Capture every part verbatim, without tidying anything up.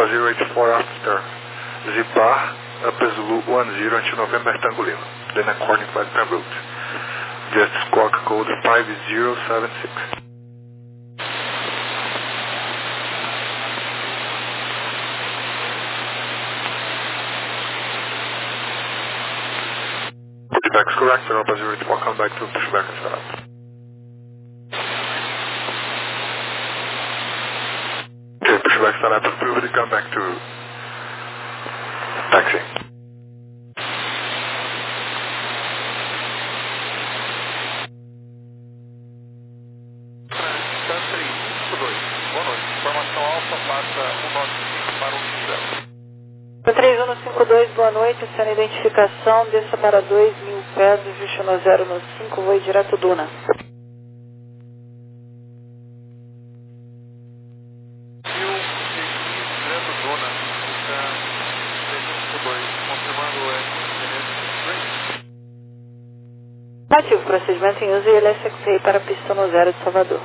zero eight four after Zipar, Upper Zulu one zero until November Tango Lima, then according to flight plan route. Jet squawk code five zero seven six. Pushback is correct, Europa zero eight four, come back to pushback and set up. Okay, pushback set up approved, come back to taxi. três um cinco dois, boa noite, sendo identificação, desça para dois mil pés, ajuste no zero no cinco, voo direto Duna. mil, direto Duna, três um cinco dois, confirmando o ativo, procedimento em uso e L S X I para a pista no zero de Salvador.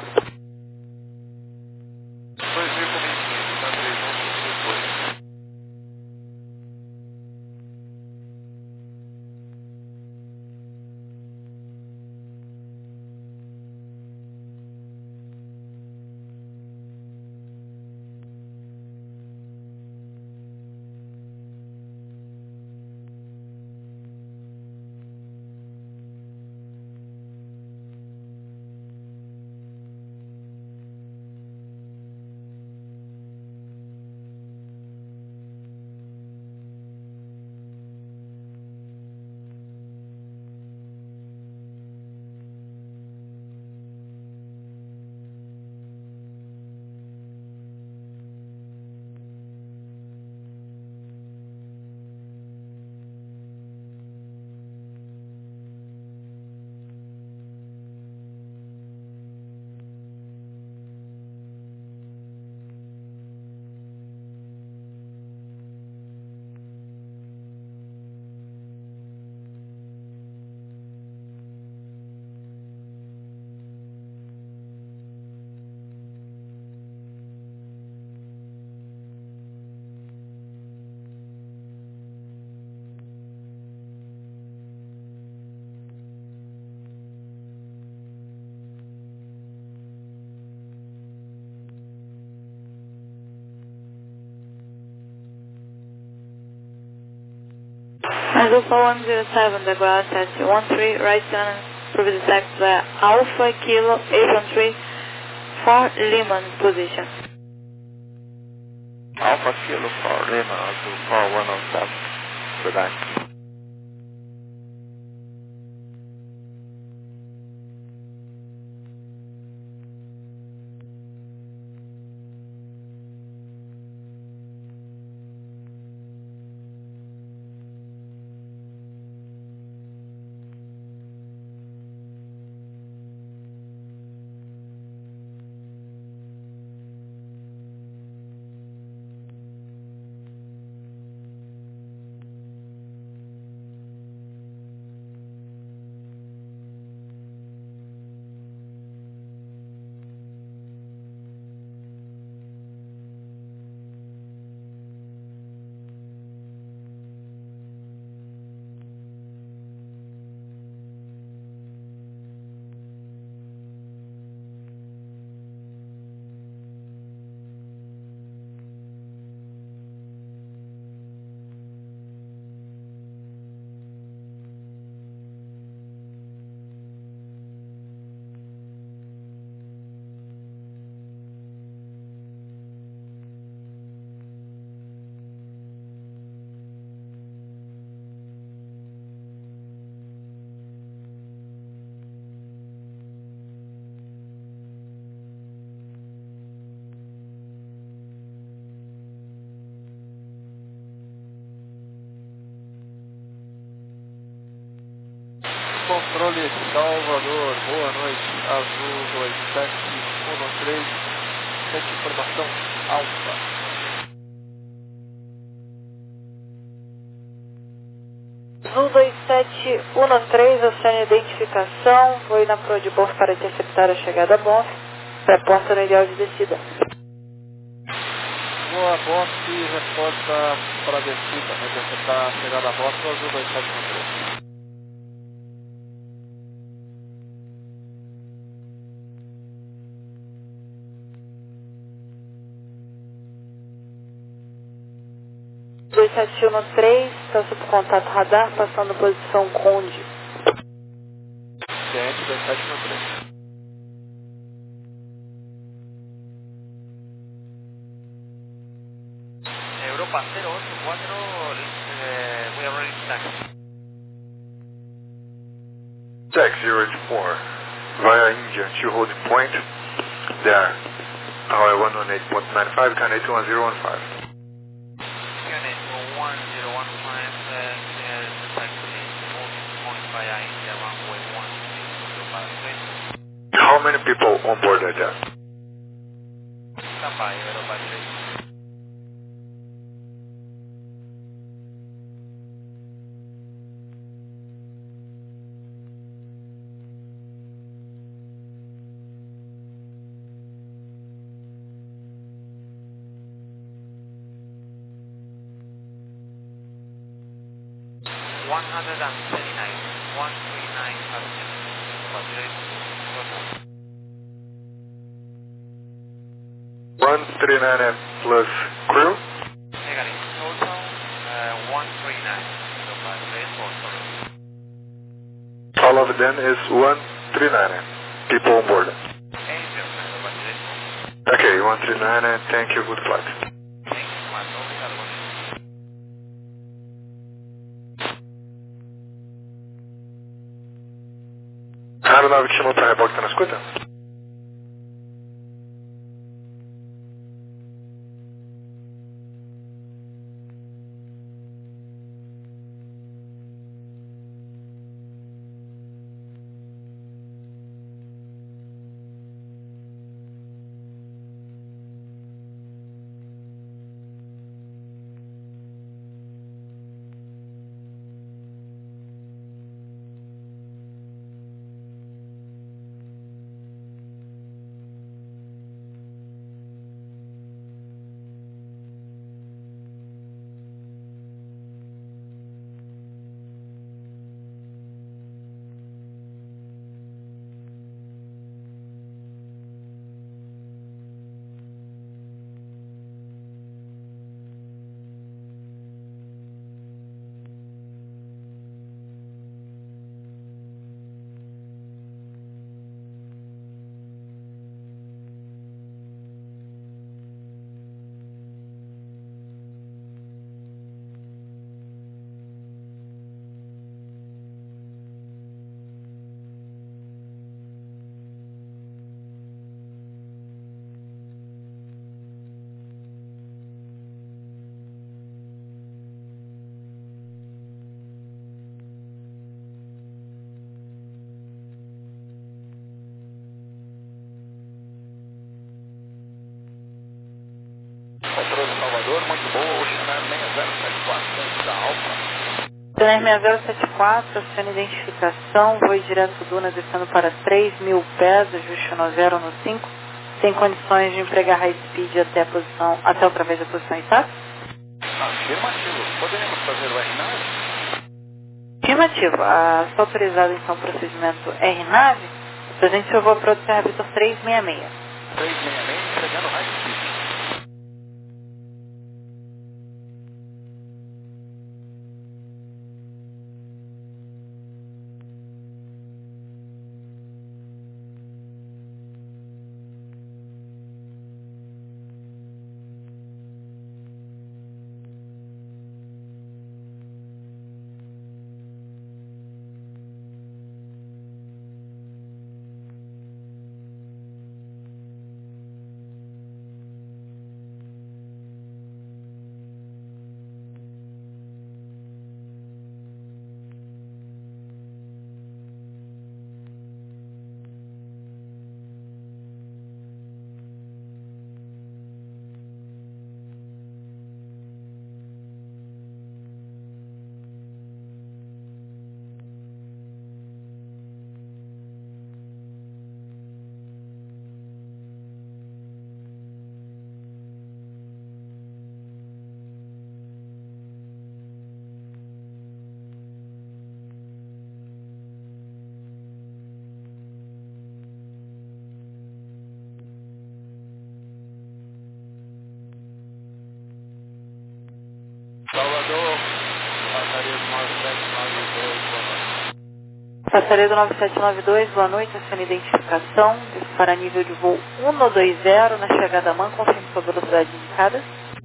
Alpha one zero seven, the ground taxi one three, right turn, previous taxi via Alpha Kilo eight one three for Lehman position. Alpha Kilo for Lehman, to four one oh seven, good night. Controle Salvador, boa noite, Azul dois sete um três, sete informação Alfa. Azul dois sete um três, oceano identificação, foi na proa de bordo para interceptar a chegada a Bonf, pré-porta no ideal de descida. Lisboa, boxe e resposta para a descida. Vai interceptar a chegada a boxe, azul dois sete um três. dois sete um três, está sob contato radar, passando posição Conde. Ciente dois sete um três. Europa cero ocho cuatro, eh, we are ready to taxi. Taxi zero eight four, via India to holding point, there, Hawaii one one eight point nine five, Canada one zero one five. Canada one zero one five, uh, uh, taxi, holding point via India, runway one six, Europa three. How many people on board are there? Stand by, Europa three. one thirty-nine, one thirty-nine passengers. one thirty-nine plus crew? Negative. Total uh, one thirty-nine. So by three four, sorry. All of them is one thirty-nine people on board. eight zero, so by three four. Okay, one thirty-nine, thank you, good flight. Thank you so much. Obrigado, bom dia. A aeronave que chamou para reboque está na escuta? Controle Salvador, muito boa, o China seis zero sete quatro, da Alfa. China seis zero sete quatro, aciona identificação, voo direto Duna descendo para três mil pés, ajuste no zero no cinco, tem condições de empregar high speed até a posição, até outra vez a posição exata? Afirmativo, podemos fazer o R nove? Afirmativo, a está autorizado então o procedimento R nove, presente seu voo para o Vitor três seis seis. três seis seis, entregando high speed. Passaria do nove Passaria do nove sete nove dois, boa noite. sete nove dois, boa noite, a sua identificação, para nível de voo um dois zero, na chegada a Man, confirme sua velocidade indicada.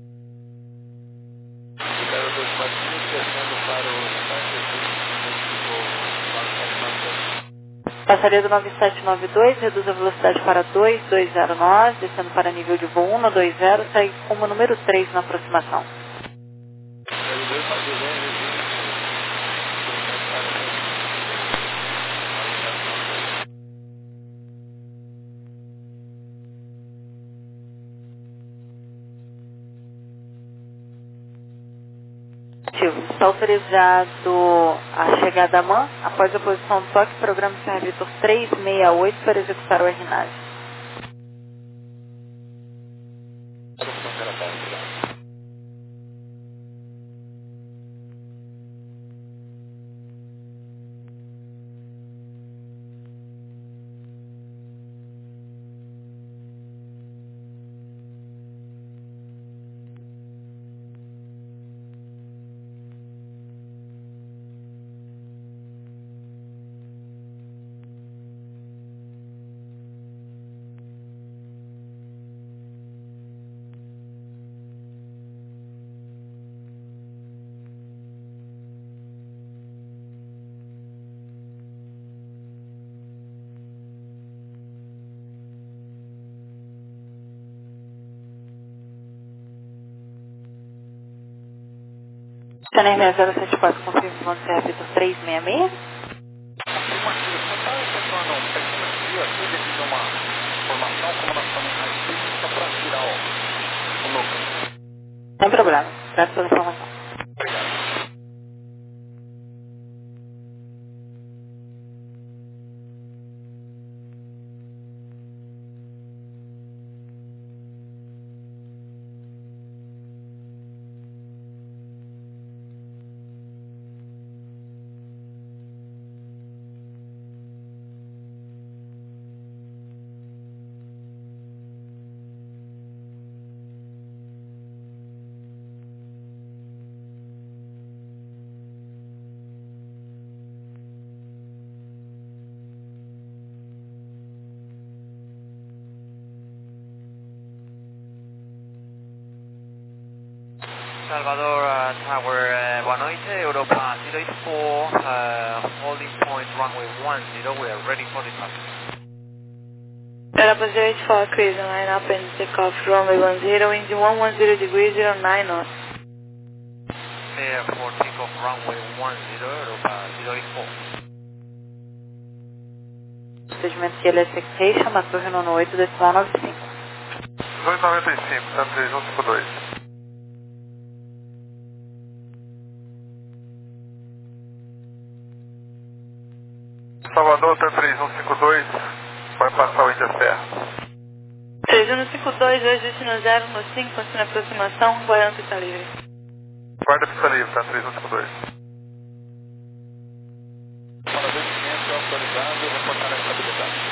zero dois quatro cinco, descendo para o Santos, Passaria do nove sete nove dois, reduz a velocidade para dois dois zero nove, descendo para nível de voo um dois zero, segue como número três na aproximação. Está autorizado a chegada a Man, após a posição do toque, programa Servitor trezentos e sessenta e oito para executar o R N A V. Scanner zero sete quatro, confirma o comando Servitor trezentos e sessenta e seis. Afirmativo, só está efetuando um pequeno desvio aqui devido a uma formação, como nós estamos em high speed, só para tirar o, o núcleo. Sem problema, graças pela informação. Obrigado. Salvador uh, Tower, uh, boa noite, Europa zero eight four, uh, holding point runway one zero, we are ready for departure. Europa zero eight four, cruise line up and take off runway one zero, engine one one zero degrees, zero nine knots. Clear for takeoff runway one zero, Europa zero eight four. Procedimento Q L S Expectation, na torre nono oito, decimal nove cinco. dois noventa e cinco, tá três um cinco dois. Salvador, tá três um cinco dois, vai passar o Índia Serra. três um cinco dois, dois destino zero no cinco, continua aproximação, guarda pista livre. Guarda pista livre, tá três um cinco dois. Para dois quinhentos, autorizado, reportar a estabilidade.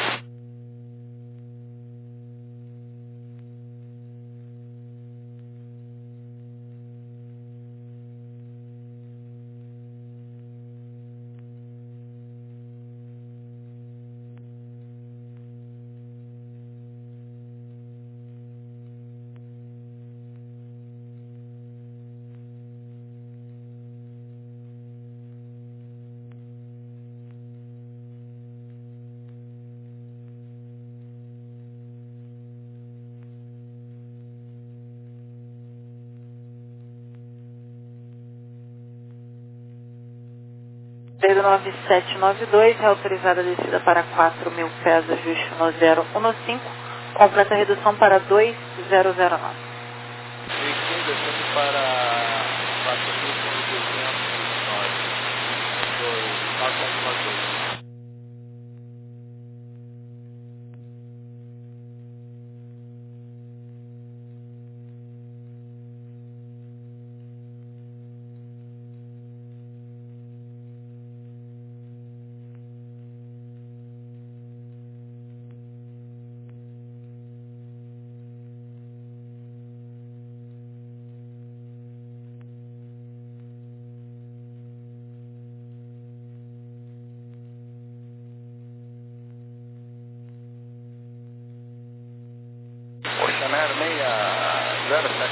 Desde nove sete nove dois, é autorizada a descida para quatro mil pés, ajuste no zero um cinco, completa a redução para dois zero zero nove. Veículo descendo para quatro mil duzentos e nove, dois, nove nove dois.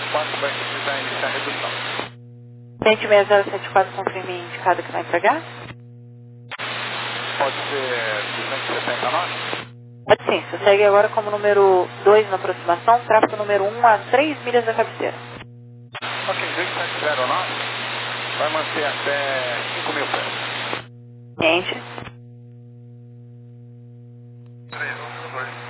sete quatro vai precisar iniciar a redução. Cliente seis zero sete quatro, confirme indicado que vai entregar? Pode ser duzentos e setenta e nove? Pode sim, você segue agora como número dois na aproximação, tráfego número um a três milhas da cabeceira. Ok, dois sete zero nove vai manter até cinco mil pés. Cliente. três um dois.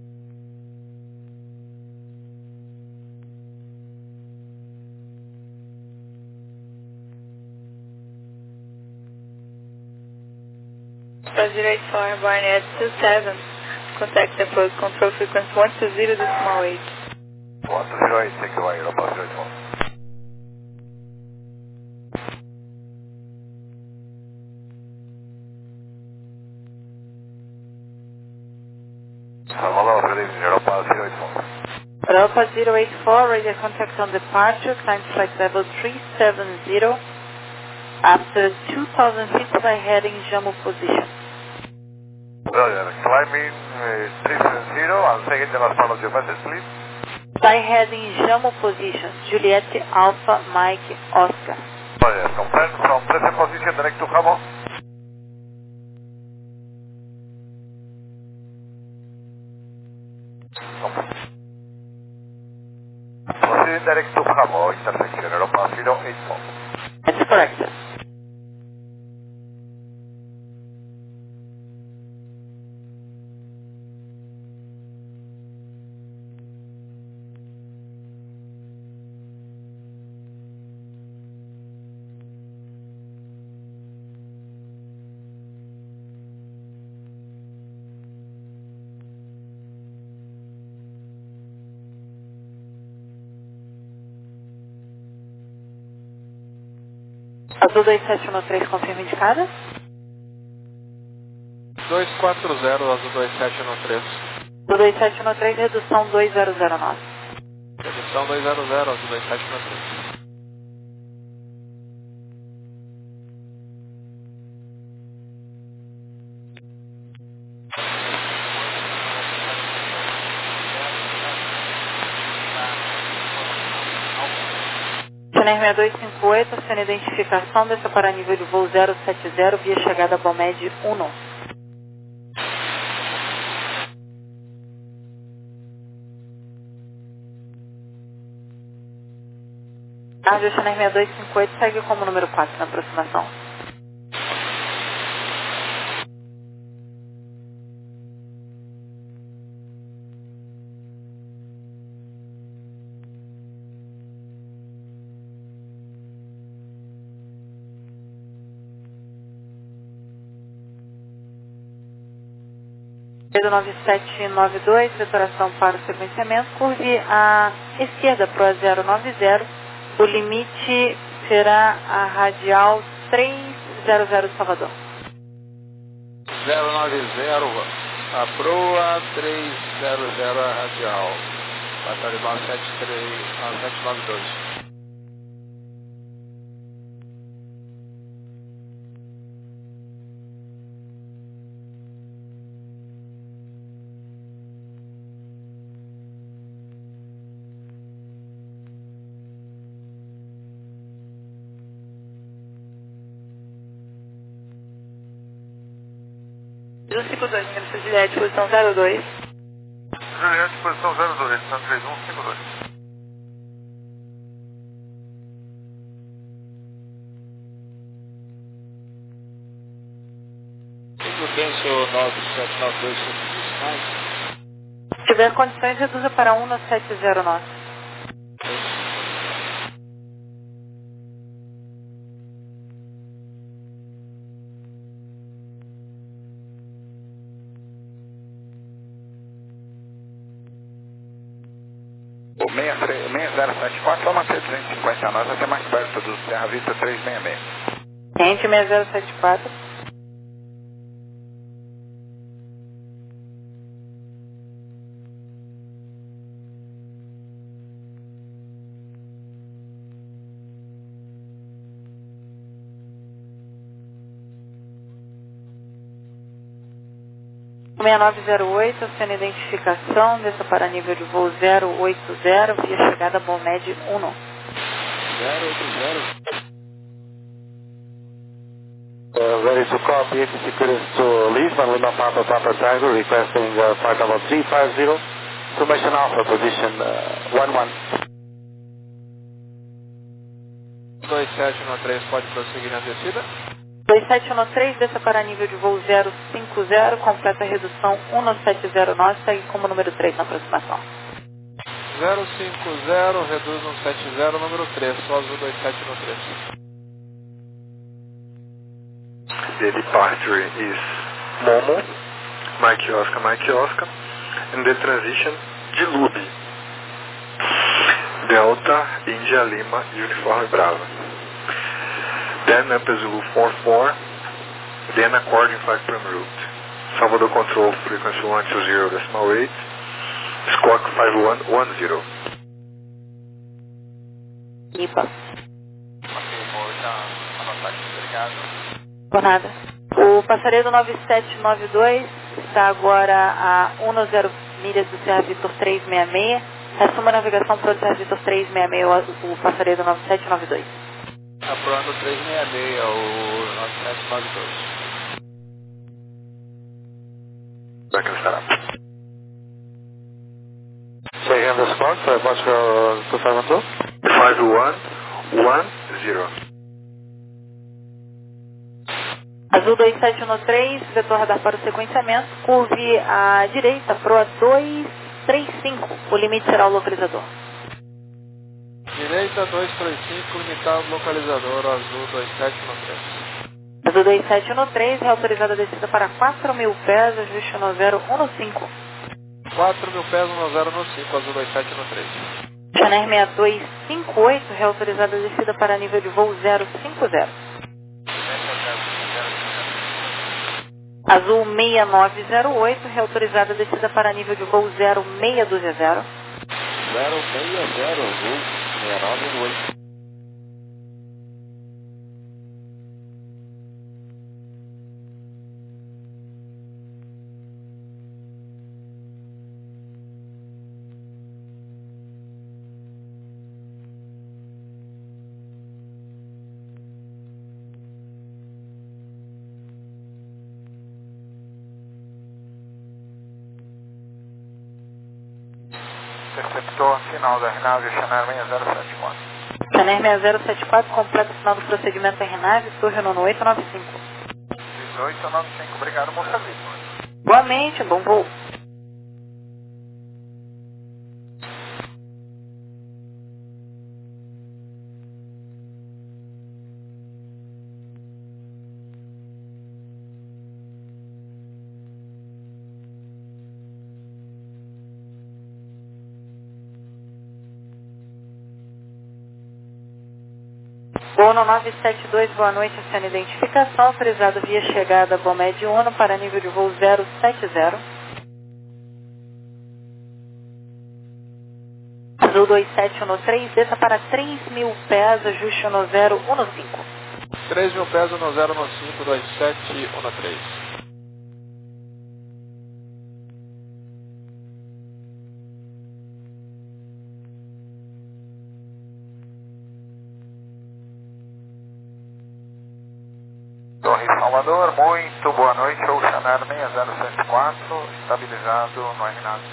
Brazil eight four, Barnett two seven. Contact approach control frequency one two zero decimal eight. one two zero eight, take away, Europa zero eight four. Salvador, good evening, Europa zero eight four. Europa zero eight four, radio contact on departure, climb flight level three seven zero. After two thousand feet by heading Jamo position. Roger, climbing uh, three seven zero, and say again the last part of your message, please. By heading Jamo position, Juliet Alpha Mike Oscar. Roger, confirm from present position direct to Jamo. Proceeding direct to Jamo, intersection, Europa zero eight four. That's correct, sir. Azul dois sete um três, confirma indicada? dois quatro zero, azul dois sete um três. Azul dois sete um três, redução dois zero zero nove. Redução dois zero zero, azul dois sete um três. Channel seis dois cinco oito, sendo identificação, desça para nível de voo zero sete zero, via chegada Balmed um. Rádio Channel seis dois cinco oito segue como número quatro na aproximação. Pedro nove sete nove dois, vetoração para o sequenciamento, curve à esquerda para o zero nove zero, o limite será a radial trezentos de Salvador. zero nove zero, a proa trezentos a radial. Batalha nove sete três, sete nove dois. zero cinco dois, Ministro Juliette, posição zero dois. Juliette, posição zero dois, tá três um cinco dois. Tudo bem, senhor nove sete nove dois, mais? Se tiver condições, reduza para um no sete zero nove. O seis zero sete quatro vai manter duzentos e cinquenta nós até mais perto do Terra Vista trezentos e sessenta e seis. Cliente seis zero sete quatro. seis nove zero oito, sendo identificação, desça para nível de voo zero oito zero, via chegada Bomed um. zero oito zero. Uh, ready to copy, eighty-six clearance to Lisbon, Lima Papa Papa Tango, requesting uh, flight level three five zero, Information Alpha, position uh, one one. dois sete um três, pode prosseguir na descida. dois sete um três, desça para nível de voo zero cinco zero, completa a redução um sete zero nove, segue como número três na aproximação. zero cinco zero, reduz um sete zero, número três, só azul dois sete um três. The departure is Momo, Mike Oscar, Mike Oscar, and the transition Dilube, Delta, India Lima, Uniforme Brava. Then Upper Zulu four four, then according flight prime route. Salvador Control, frequency one two zero decimal eight, Squawk five one one zero. Ipa. Ok, vou já anotar aqui, obrigado. Por nada. O passaredo nove sete nove dois está agora a dez milhas do Serra Vitor trezentos e sessenta e seis. Assuma a navegação para o Serra Vitor trezentos e sessenta e seis, o passaredo nove sete nove dois. Apurando trezentos e sessenta e seis, o nove sete nove dois. Back in setup. Say again the spot, uh, Moscow two five one two. five one one zero. Azul dois sete um três, vetor radar para o sequenciamento, curve à direita, proa dois três cinco, o limite será o localizador. Direita dois três cinco, limitado localizador, azul dois sete um três. Azul dois sete um três, reautorizada a descida para quatro mil pés, ajuste no zero um cinco. quatro mil pés, um zero um cinco, azul dois sete um três. Channel seis dois cinco oito, reautorizada a descida para nível de voo zero cinco zero. Azul seis nove zero oito, reautorizada a descida para nível de voo zero seis dois zero. zero seis zero, azul seis nove oito. Interceptor final da aeronave Channel seis zero sete quatro. Channel seis zero sete quatro, completa final do procedimento aeronave, Torre Nono oito nove cinco. dezoito nove cinco, obrigado, bom serviço. Igualmente, bom voo. Bono nove sete dois, boa noite, sendo identificação, autorizado via chegada Bomed um para nível de voo zero sete zero. Azul dois sete um três, desça para três mil pés, ajuste no zero um cinco. três mil pés, um zero um cinco, dois sete um três. Torre Salvador, muito boa noite, ou Channel seis zero sete quatro, estabilizado no aeronave.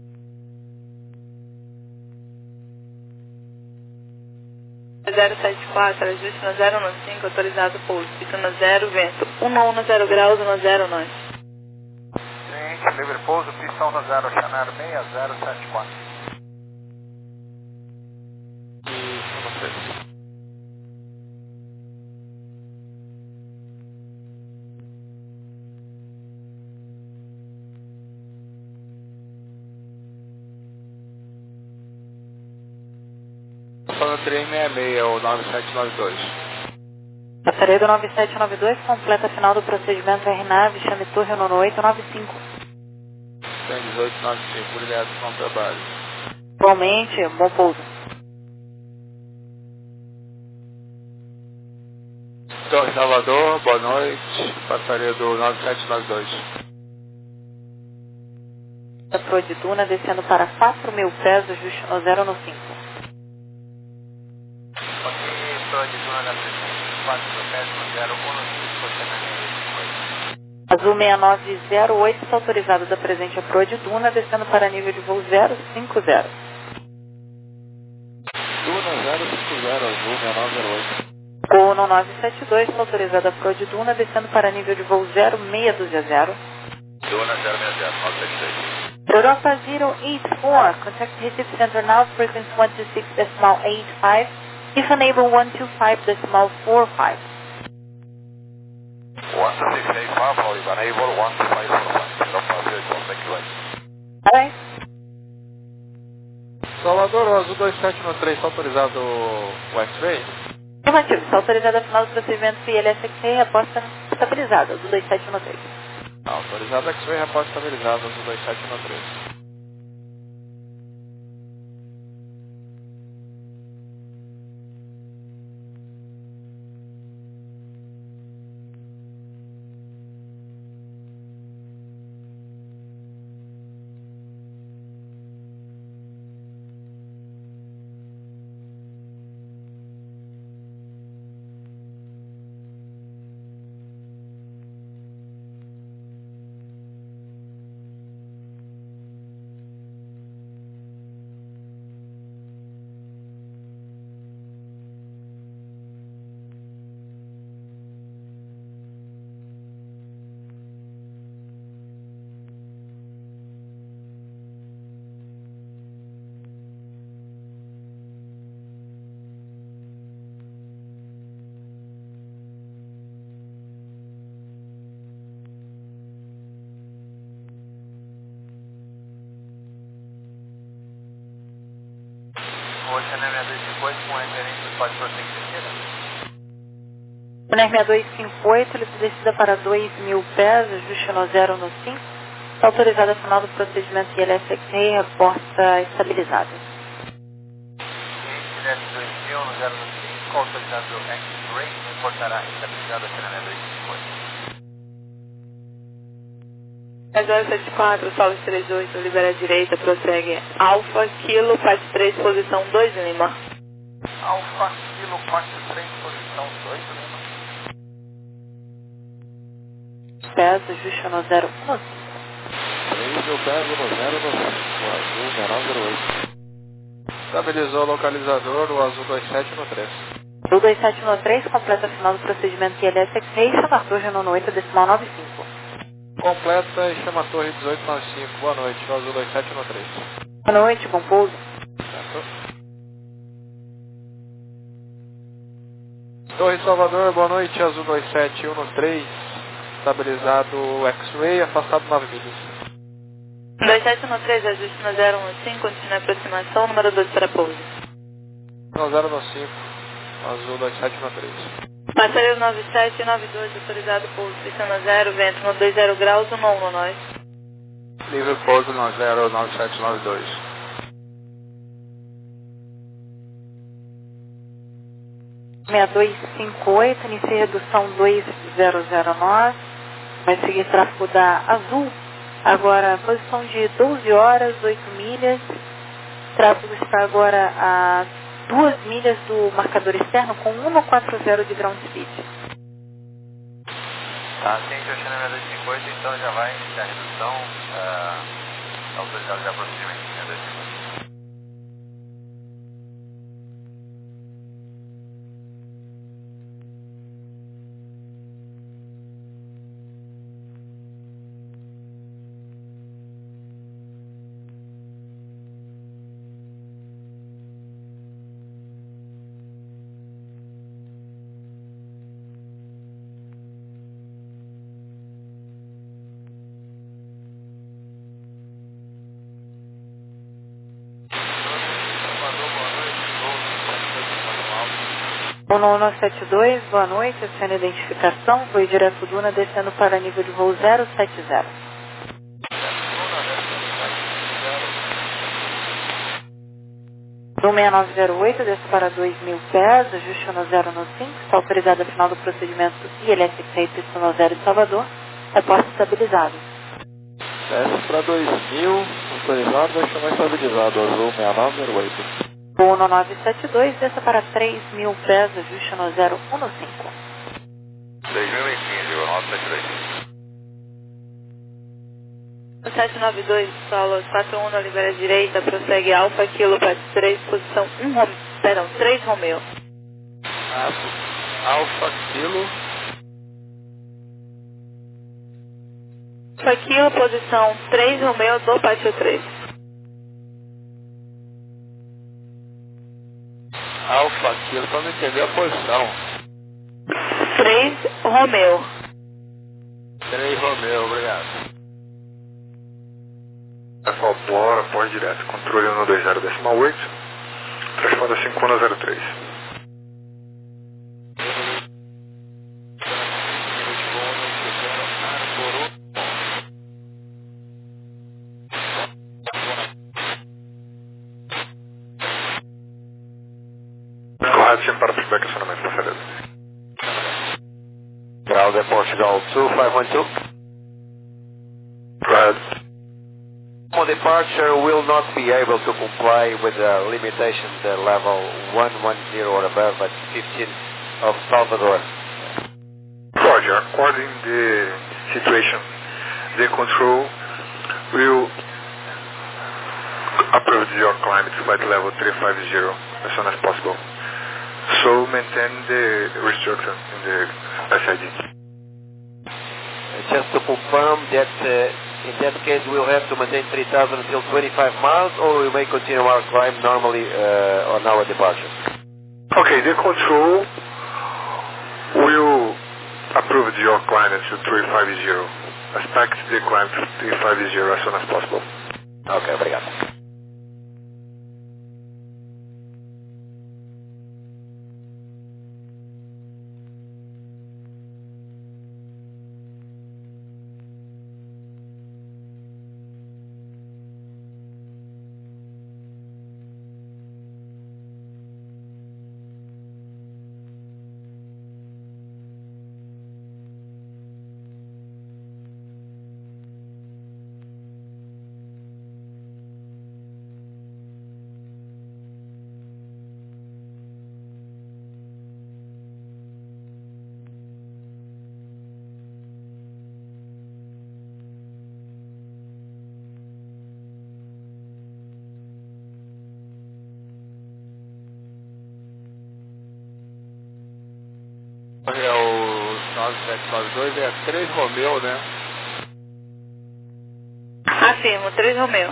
zero sete quatro, ajuste no zero um cinco, autorizado pouso, pista no zero, vento um zero graus no zero nove. Gente, livre pouso, pista no zero, Channel seis zero sete quatro. E um três. Falando trezentos e sessenta e seis, o nove sete nove dois. Passaredo nove sete nove dois, completa final do procedimento aeronave, chame Torre Nono oito nove cinco. dezoito nove cinco, obrigado, bom trabalho. Igualmente, bom pouso. Torre Salvador, boa noite, passaredo nove sete nove dois. Pro de Duna, descendo para quatro mil pés, ajuste no zero no cinco. Ok, Pro de Duna da presença, quatro mil pés no zero um no cinco, Azul seis nove zero oito, está autorizado da presente a Pro de Duna, descendo para nível de voo zero cinco zero. Duna zero cinco zero, Azul seis nove zero oito. Gol no nove sete dois, está autorizado a Pro de Duna, descendo para nível de voo zero seis dois zero. Duna zero seis zero, nove sete dois. Europa zero eight four, contact Recife Center now, frequency one two six decimal eight five, if unable one two five decimal four five. one two six eight five, if unable one two five four five. Europa zero eight four, thank you. Alright. Salvador, o Azul dois sete um três, está autorizado o X-Ray? Afirmativo, está autorizado a final do procedimento I L S X-Ray, reposta estabilizada, Azul dois sete um três. Autorizado X-Ray, reposta estabilizado, Azul dois sete um três. O Channel seis dois cinco oito com referência pode prosseguir descida. Channel seis dois cinco oito, ele descida para dois mil pés, ajuste no zero no cinco. Está autorizado a final do procedimento I L S X-Ray, reporta estabilizada. Cliente desce dois mil no zero no cinco, autorizado X-Ray, reportará estabilizado a Channel seis dois cinco oito. zero sete quatro, Solis três oito, libera a direita, prossegue Alfa, Kilo, parte três, posição dois, Lima. Alfa, Kilo, parte três, posição dois, Lima. Pés, ajuste no zero um no cinco. três mil pés no zero no cinco, Azul seis nove zero oito. Estabilizou o localizador, o Azul dois sete um três. Azul dois sete um três, completa a final do procedimento I L S X-Ray, chama a torre no oito decimal nove cinco. Completa e chama a torre dezoito nove cinco. Boa noite, o Azul dois sete um três. Boa noite, bom pouso. Certo. Torre Salvador, boa noite, Azul dois sete um três. Estabilizado X-Ray, afastado nove milhas. dois sete um três, ajuste no zero um cinco, continue a aproximação, número dois para pouso. No zero no cinco, Azul dois sete um três. Passageiro nove sete nove dois, autorizado pouso, pista no zero, vento no dois zero graus, um no nós. Livre pouso no zero nove sete nove dois. seis dois cinco oito, inicia redução dois zero zero nove, vai seguir tráfego da Azul, agora posição de doze horas, oito milhas, tráfego está agora a duas milhas do marcador externo com cento e quarenta de ground speed. Tá, atende ao Channel seis dois cinco oito, então já vai iniciar a redução, uh, autorizado já procedimento seis dois cinco oito. um nove sete dois, boa noite, sendo identificação, foi direto Duna, descendo para nível de voo zero sete zero. seis nove zero oito, desce para dois mil pés, ajuste no zero no cinco, está autorizado a final do procedimento I L S X-Ray, pista no zero de Salvador, reporte estabilizado. Desce para dois mil, no autorizado, deixa estabilizado, azul seis nove zero oito. um nove sete dois, desça para três mil pés, ajuste no zero um cinco. três mil e quinze, um nove sete dois. sete nove dois, solo quatro um na libera direita, prossegue Alfa Kilo para três, posição um, Rom... perdão, três Romeo. Alfa Kilo. Alfa Kilo, posição três Romeo do pátio três. Alfa Kilo, só não entender a posição. três Romeo. três Romeo, obrigado. Alfa Bora, pós direto, controle um dois zero decimal oito, transponder cinco um zero três. Correto, sempre para feedback e acionamento, conferência. Ground at Portugal two five one two. Correto. Departure will not be able to comply with the limitation, the level one ten or above at fifteen of Salvador. Roger, according the situation, the control will approve your climb to flight level three five zero as soon as possible. So maintain the restriction in the S I D. Just to confirm that uh, in that case we'll have to maintain three thousand until twenty-five miles, or we may continue our climb normally uh, on our departure. Okay, the control will approve your climb to three five zero. Expect the climb to three five zero as soon as possible. Ok, obrigado. É o nove sete nove dois, é três Romeo, né? Afirmo, três Romeo.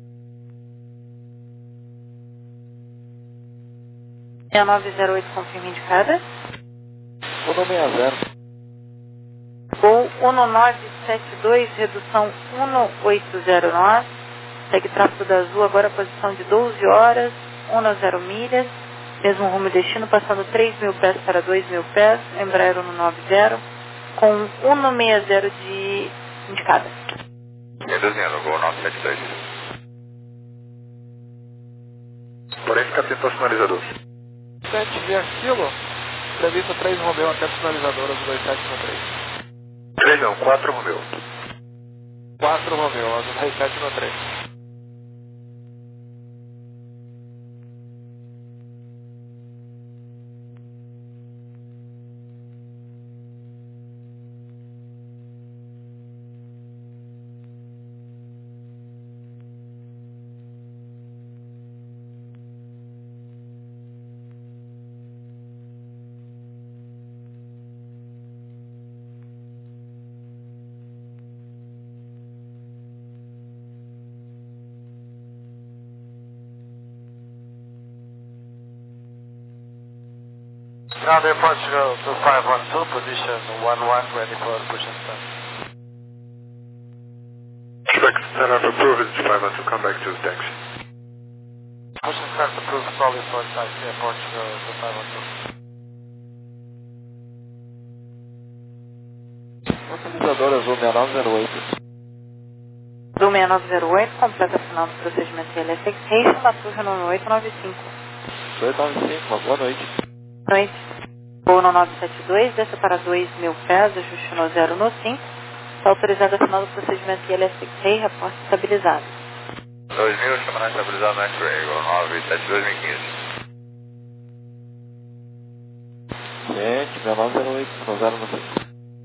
seis nove zero oito, confirma indicada. um seis zero. Gol um nove sete dois, redução um oito zero nove. Segue tráfego da Azul, agora posição de doze horas, dez milhas. Mesmo rumo e destino, passando três mil pés para dois mil pés, Embraer um nove zero, com um seis zero de indicada. Reduzindo, Gol nove sete dois. Porém, fica atento ao sinalizador. sete via Kilo, previsto três Romeo até sinalizador, azul dois sete um três. três não, quatro Romeo. quatro Romeo, azul dois sete um três. Ground at Portugal two five one two, position one one, ready for push and start. Expect setup approved to five to come back to the taxi. Push and start approved, solid for taxi at Portugal two five one two. Sinalizador azul seis nove zero oito. Do seis nove zero oito, completa final do procedimento I L S X, Maturra no oito nove cinco. oito nove cinco, uma boa noite. Noite. Gol no nove sete dois, desça para dois mil pés, ajuste no zero no cinco. Está autorizado a final do procedimento I L S X, reporte estabilizado. dois mil, chamando estabilizado no X-Ray, Gol nove sete dois mil e quinze. Gente, meu nove zero oito, meu zero no cinco.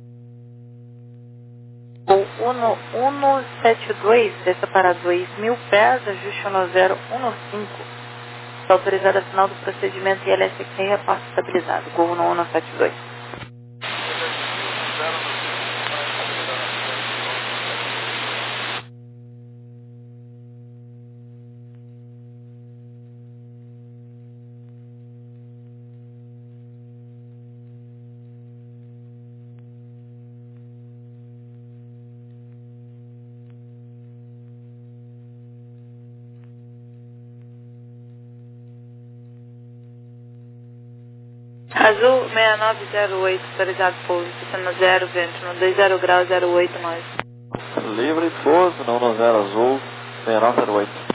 O um um sete dois, desça para dois mil pés, ajuste no zero um cinco. Está autorizado a final do procedimento I L S Q e repasse estabilizado. Gol um um sete dois. Azul seis nove zero oito, autorizado pouso, sistema zero, vento no dois zero grau zero oito nove. Livre, pouso, não no zero azul, seis nove zero oito.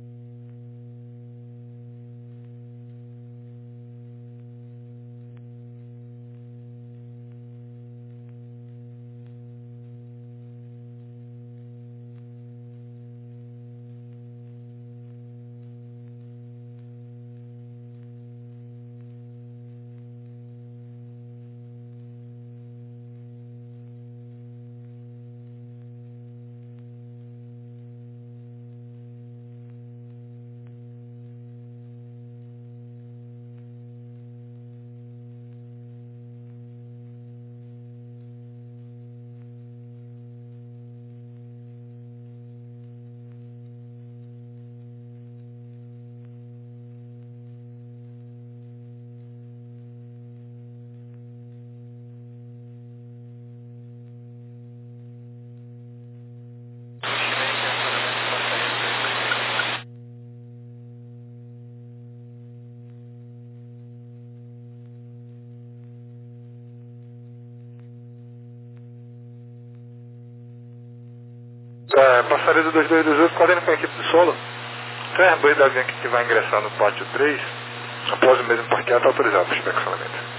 É, passaria do dois dois dois oito, correndo com a equipe do solo. Transbordo da avião que vai ingressar no pátio três, após o mesmo parqueado, está autorizado para inspecionamento.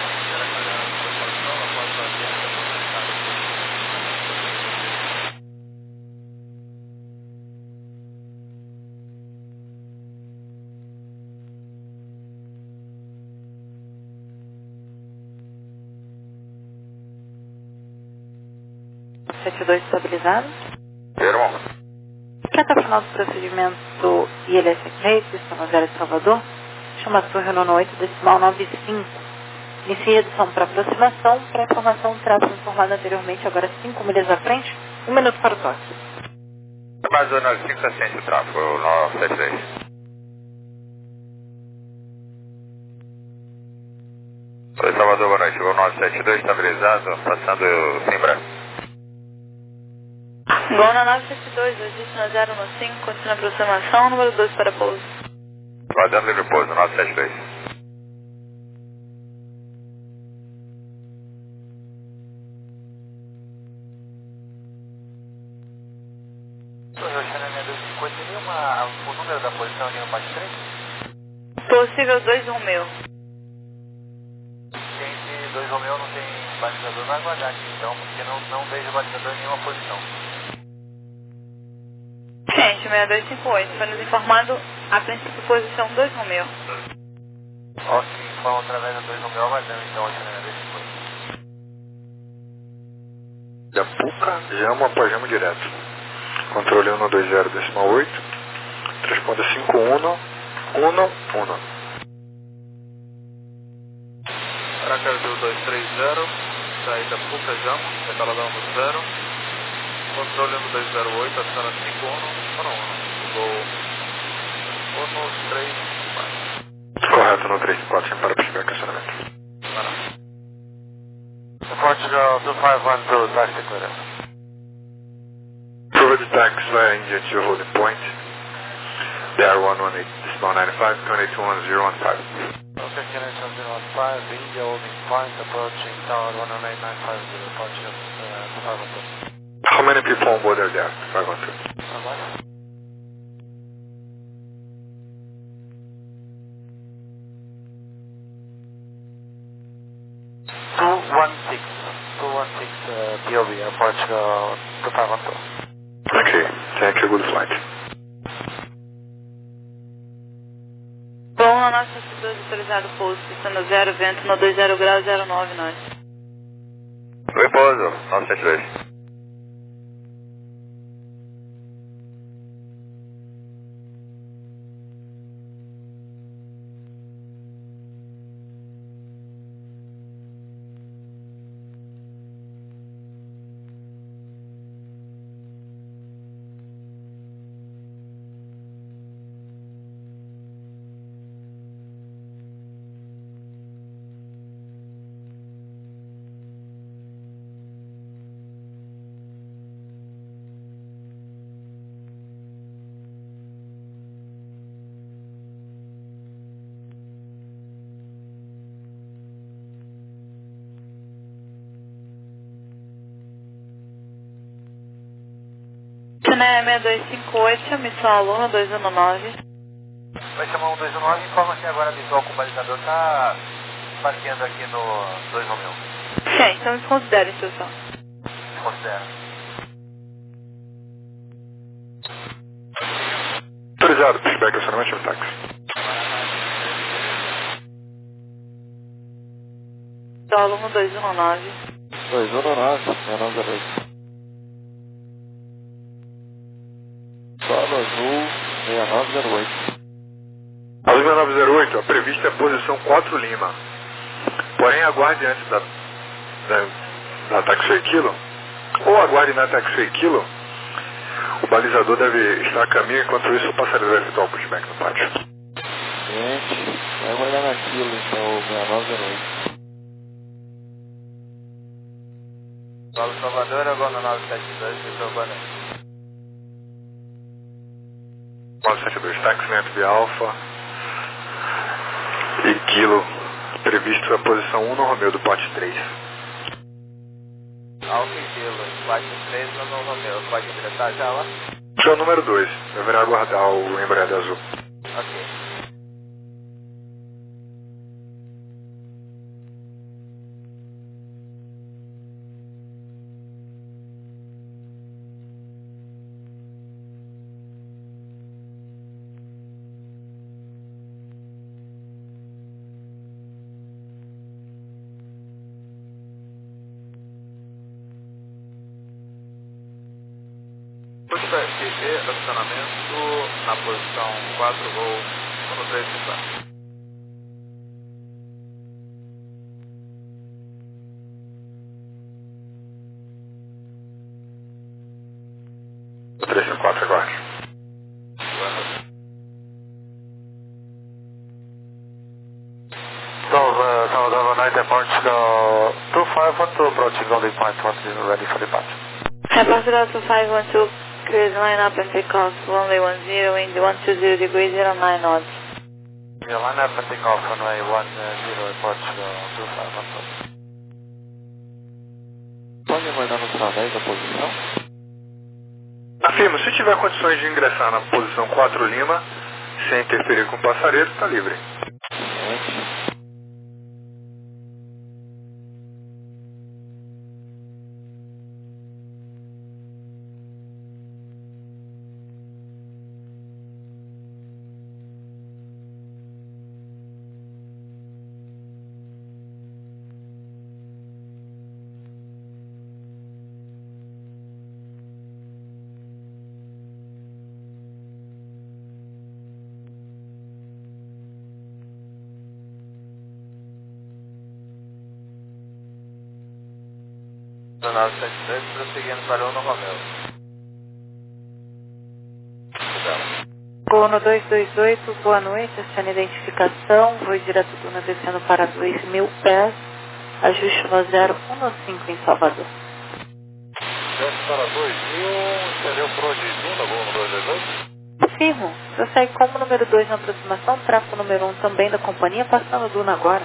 sete dois estabilizado. Irmão. Até o final do procedimento I L S Q, sistema zero de Salvador, chama torre nono oito, decimal nove cinco. Inicia redução para aproximação, para informação, tráfego informado anteriormente, agora cinco milhas à frente, um minuto para o toque. Mais ou menos cinco sessenta o tráfego, nove sete três. Oi, Salvador, boa noite. Gol nove sete dois, estabilizado, passando sem branco. Gol na nove sete dois, registro na zero um cinco, continua a aproximação, número dois para pouso. Guardando livre pouso, nove sete dois. Teria uma, o número da posição ali no pátio três? Possível dois um meu. Gente, dois Romeu não tem balizador, vai aguardar aqui então, porque não, não vejo balizador em nenhuma posição. Gente, seis dois cinco oito, foi nos informado a princípio posição dois Romeu. Ok, então através da dois Romeu aguardando então a seis dois cinco oito. Japuca, Jamo após Jamo direto. Controle um dois zero decimal oito. Responda cinco um um um. Tracker do dois três zero, saída Puca Jamo, decoladão no zero. Controle um dois zero oito, aciona cinco um um. Gol um três quatro. Correto no três quatro, sem para para estacionamento. Portugal two five one two, taxi clearance. Prove the tax uh, engine to your holding point. D R one one eight, decimal nine five, two eight two one zero one five. Okay, Connection zero one five, India holding point, approaching tower one one eight nine five zero, Portugal uh, five one two. How many people on board are there? five one two. two one six, two one six uh, P O V, uh, Portugal two five one two. Okay, thank you, good flight. autorizado pouso, pista no zero, vento no dois zero graus, zero nove nove. Oi, pouso, nove sete dois. Né, seis dois cinco oito, missão aluno dois um nove. Vai chamar um dois um nove e informa que agora a visual com o balizador está parqueando aqui no dois Romeu. Sim, então desconsidera a instrução. Considera. Autorizado, pushback, acionamento de táxi. Missão aluno dois um nove. dois um nove, meu nome é dois. Solo azul seis nove zero oito. Azul seis nove zero oito, a prevista é a posição quatro Lima. Porém, aguarde antes da, da, da taxiway Kilo, ou aguarde na taxiway Kilo, o balizador deve estar a caminho, enquanto isso o passageiro vai efetuar o pushback no pátio. Gente, vai aguardar naquilo então, o seis nove zero oito. Paulo Salvador, agora no nove sete dois, Vitor Banana. nove sete dois, taximento de Alfa e Kilo, previsto a posição um no Romeu do pote três. Alfa e Kilo, quatro três no no Romeu, pode ingressar já lá? Esse é o número dois, deverá aguardar o embreado azul. Ok. Puxa Q B, acionamento na posição quatro, voo um três cinquenta. três cinco quatro, aguarde. So, uh, Salvador one nine departs go two five one two approaching loading point one zero ready for departure. Report to two five one two, cruise line up and take off, runway one zero, wind one two zero degrees, zero nine knots. Yeah, line up and take off runway one zero approach go two five one two. Pode aguardar no sinal dez a posição? Afirmo, se tiver condições de ingressar na posição quatro Lima, sem interferir com o passageiro, está livre. Gente. nove sete dois, prosseguindo para o no Romeu. Gol no dois dois oito, boa noite, acione identificação, voo direto do Duna descendo para dois mil pés, ajuste no zero um no cinco em Salvador. Desce para dois mil, entendeu por onde Duna, voo no dois dois oito? Firmo, prossegue como número dois na aproximação, tráfego número um também da companhia, passando Duna agora.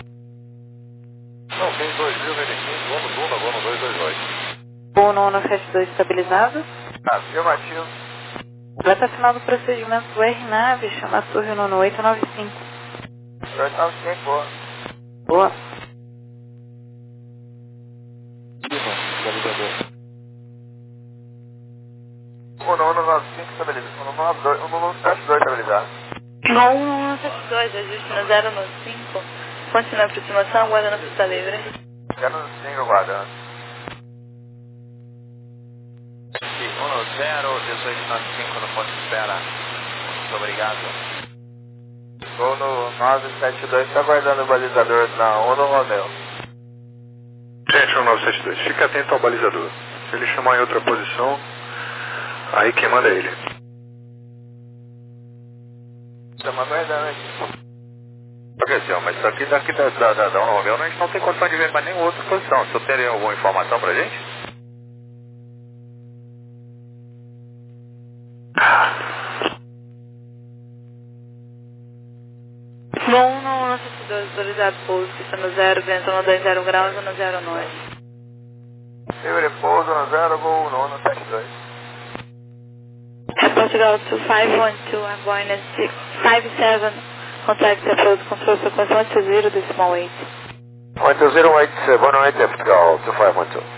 Não, tem dois mil, vem quinze, vou no Duna, vou no dois dois oito. Gol no um sete dois estabilizado. Afirmativo. Completa final do procedimento do R nave, chama a torre no oito nove cinco. oito nove cinco, boa. Boa. Lima, estabilizador. um no um nove cinco estabilizado. um no um sete dois estabilizado. Gol um sete dois, dois, ajuste no zero no cinco. Continue a aproximação, aguardando a pista livre. zero no cinco, aguardando. um no zero, dezoito no cinco no ponto de espera. Muito obrigado. Vou no nove sete dois, está aguardando o balizador na um no Romeo. Gente, no nove sete dois, fica atento ao balizador. Se ele chamar em outra posição, aí quem manda é ele. Estamos aguardando aqui. Professor, mas isso aqui daqui da, da, da, da Romeo, a gente não tem condição de ver para nenhuma outra posição. O senhor teria alguma informação pra gente? Bom, no sete dois, autorizado pouso, pista no zero, vento no dois zero graus, no zero norte. Livre pouso no zero, gol no no sete dois. Portugal two five one two, I'm going at six five seven, contact approach control frequency one two zero, decimal eight. one two zero eight, boa noite, Portugal two five one two.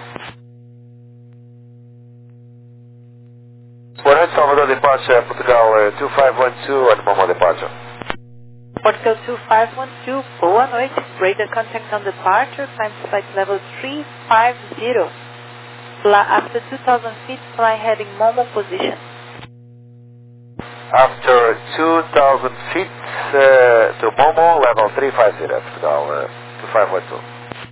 Boa noite, Salvador departure, Portugal two five one two, and Momo departure. Portugal two five one two, boa noite. Radar contact on departure, climb to flight level three five zero. Fly after two thousand feet, fly heading Momo position. After two thousand feet uh, to Momo, level three five zero, Portugal uh, two five one two.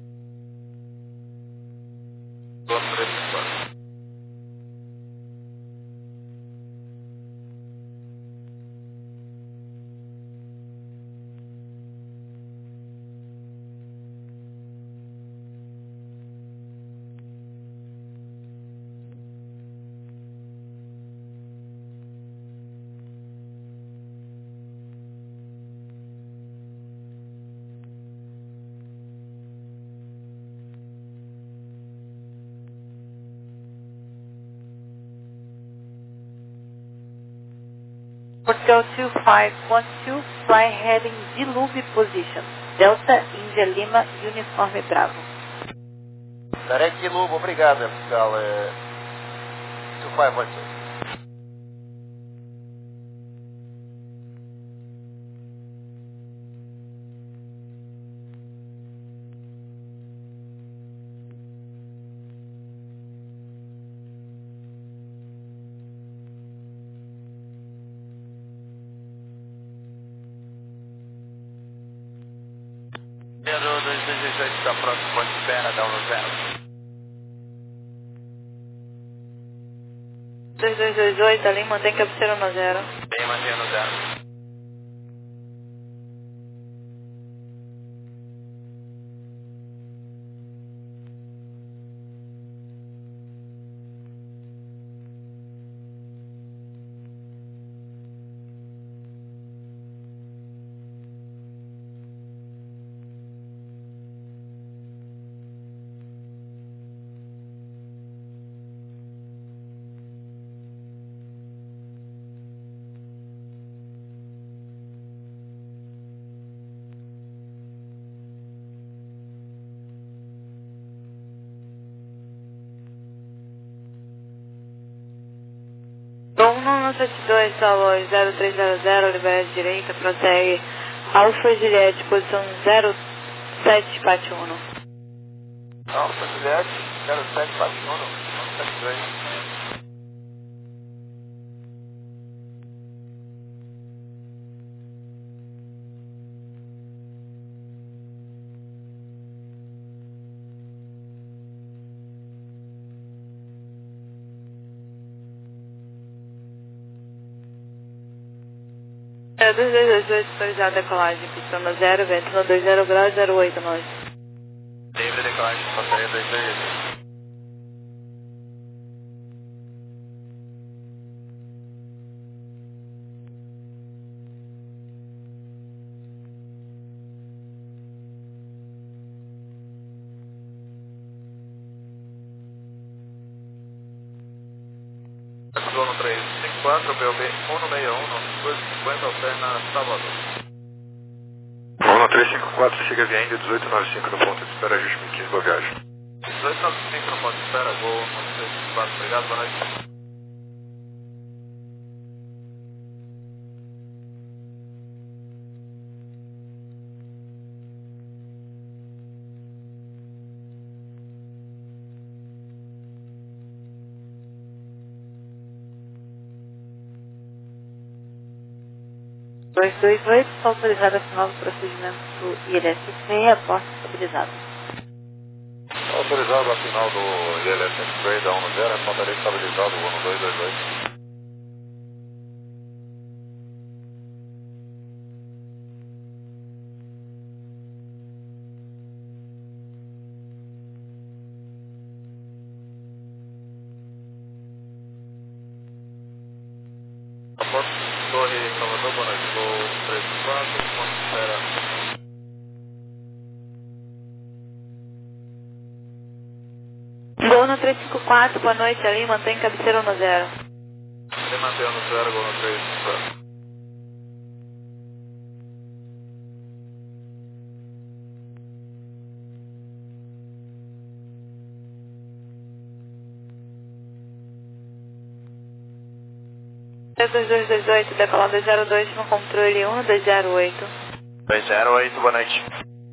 Portugal two five one two, fly heading Dilube position. Delta India Lima, Uniforme Bravo. Direct Lubo, obrigado, Portugal uh, two five one two. zero dois dois oito está próximo, ponto de espera, dá um no zero. dois dois dois oito, ali mantém cabeceira no zero. Bem, mantém no zero. Bom, no sete dois, Salvo zero três zero zero, libera de direita, prossegue Alfa Juliette, posição zero sete quatro um. Alfa Juliette, zero sete quatro um, sete dois. É, dois dois dois oito, autorizado a decolagem, pista no zero, vento no dois zero graus, zero oito nós. Livre decolagem, passaria dois dois oito. Sono três cinco quatro, B O B um seis um, dois cinquenta, alterna Salvador. um três cinco quatro, siga vindo, dezoito nove cinco no ponto de espera, ajuste mil quinze, boa viagem. dezoito nove cinco no ponto de espera, gol um três cinco quatro, obrigado, boa noite. dois dois oito, está autorizado a final do procedimento do I L S C, a porta estabilizada. Autorizado a final do I L S C da um zero, a pontaria estabilizado, um dois dois oito. Torre Salvador, boa noite, voo três quatro, ponto espera. Gol no três cinco quatro, boa noite, ali, mantém cabeceira no zero. Ele mantém no zero, gol no três cinco quatro. dois dois dois oito, decolar dois zero dois no controle um dois zero oito. dois zero oito, boa noite.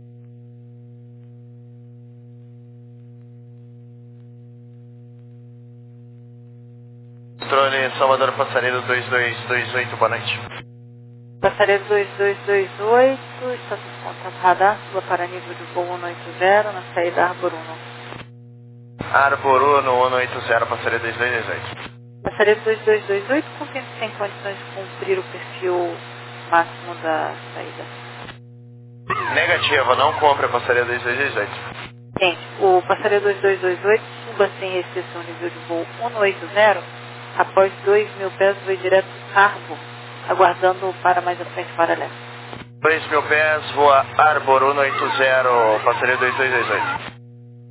Controle Salvador Passaredo dois dois dois oito, boa noite. Passaredo dois dois dois oito, estatus de contato radar, suba para nível de voo cento e oitenta, na saída Arbor um. Arbor um, cento e oitenta, Passaredo dois dois dois oito. Passaredo dois dois dois oito, confirme se tem condições de cumprir o perfil máximo da saída. Negativa, não compre a Passaredo dois dois dois oito. Gente, o Passaredo dois dois dois oito suba sem restrição nível de voo cento e oitenta, após dois mil pés, vai direto Arbor, aguardando para mais à frente para leste. dois mil pés, voa Arbor cento e oitenta, Passaredo dois dois dois oito.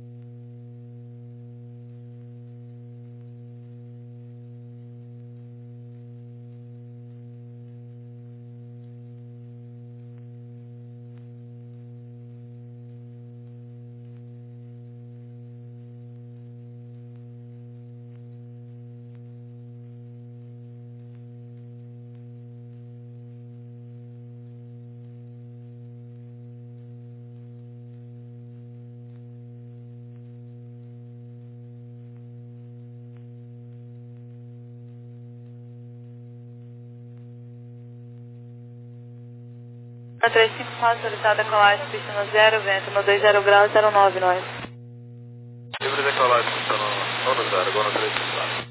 Na três cinco quatro, autorizada a colagem, pista no zero, vento no dois zero graus, zero nove, nós. Livre decolagem, pista no, no zero, agora no três cinco quatro.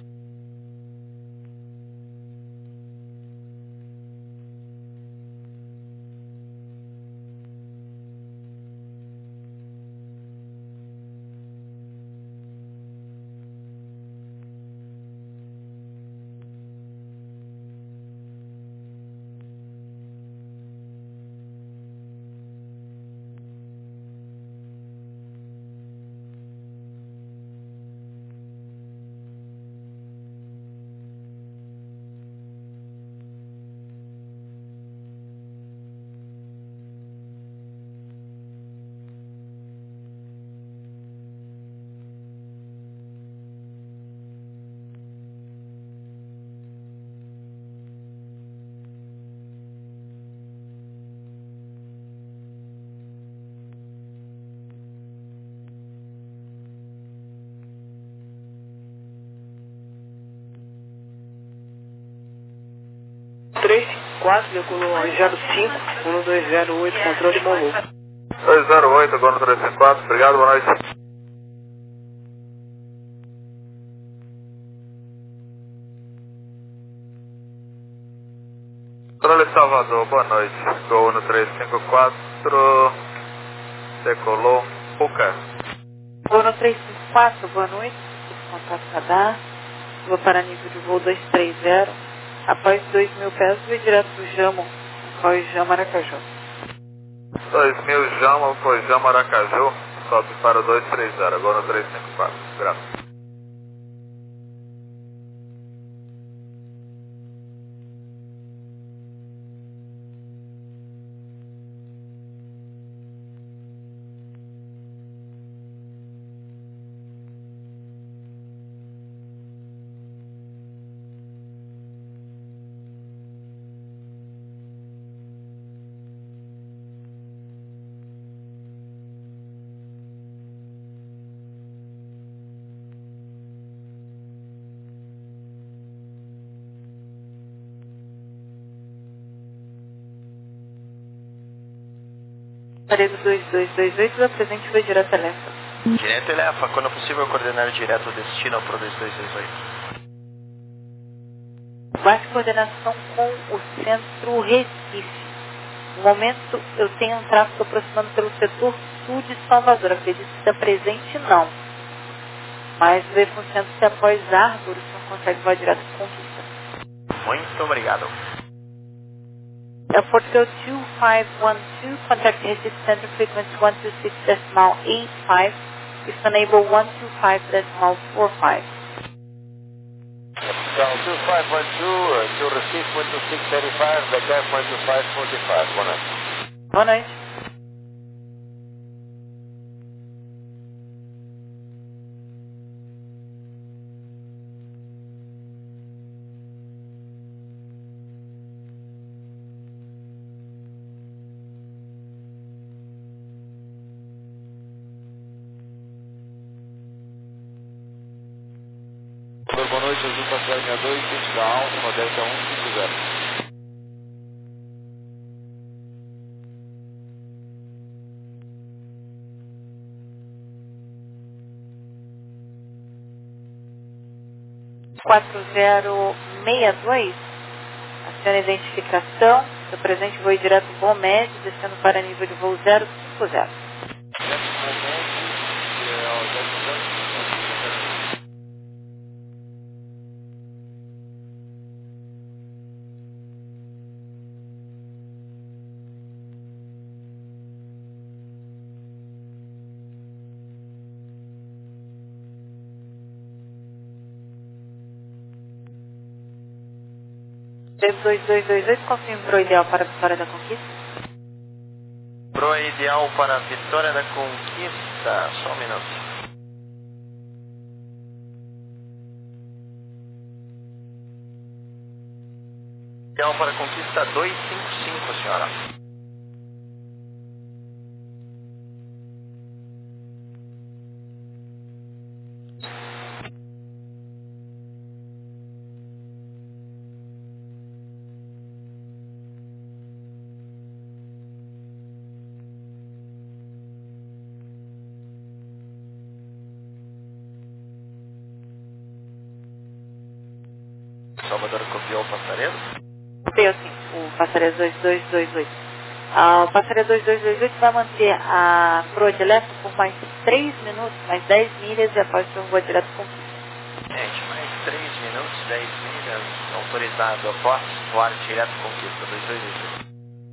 três quatro, decolou zero cinco, um dois zero oito, controle Molu. dois zero oito, agora no três cinco quatro, obrigado, boa noite. Controle Salvador, boa noite. Gol no três cinco quatro, decolou, Puca. Gol no três cinco quatro, boa noite, contato radar, suba para nível de voo duzentos e trinta, após dois mil pés, vai direto para o Jamo, após Jamo Aracaju. dois mil Jamo, após Jamo Aracaju, sobe para duzentos e trinta, agora no três cinco quatro, graças. Passaredo dois dois dois oito, o presente foi direto a Elefa. Direto Elefa, quando possível coordenar direto o destino para o dois dois dois oito. Baixe coordenação com o centro Recife. No momento eu tenho um tráfego aproximando pelo setor sul de Salvador. Acredito que está presente não. Mas ver com o centro se após árvores não consegue voar direto com Conquista. Muito obrigado. Airport Go dois cinco um dois, contact Recife Center frequency one two six point eight five, if enable one two five point four five. Então, dois cinco um dois, to Recife one two six eight five, back up one two five four five. Boa noite. Boa noite. Boa noite, Azul Passageiro sessenta e dois, Cinco Alto, Modesta um cinco zero. quatro zero seis dois, aciona a identificação, seu presente voo direto voo médio, descendo para nível de voo zero cinco zero. dois dois dois oito, confirme pro ideal para a Vitória da Conquista. Pro ideal para a Vitória da Conquista, só um minuto. Ideal para a Conquista dois cinco cinco, senhora. Salvador copiou o passaredo? Copiou sim, o passaredo dois dois dois oito. Ah, o passaredo dois dois dois oito vai manter a proa de Elefa por mais três minutos, mais dez milhas e após o voo direto com Gente, mais três minutos, dez milhas, autorizado após voar direto com Conquista dois dois dois oito.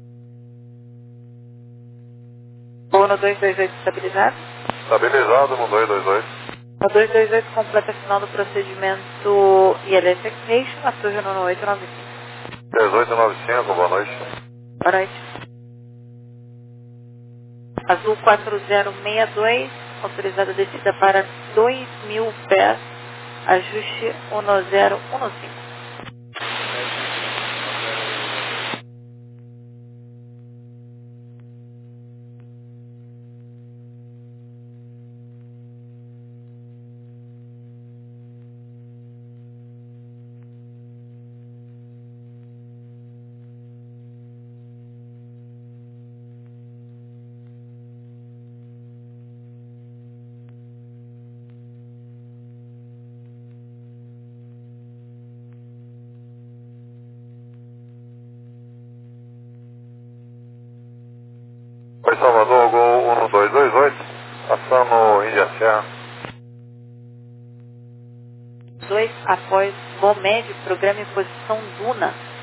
Voo no dois dois oito estabilizado. Estabilizado no dois dois oito. O dois dois oito completa a final do procedimento I L S Expectation, a Suja no oito nove cinco. três oito nove cinco, boa noite. Boa noite. Azul quatro zero seis dois, autorizada a descida para dois mil pés, ajuste um zero um cinco. Oi, Salvador, Gol um dois dois oito, passando Índia Serra. dois após voo médio, programa em posição Duna.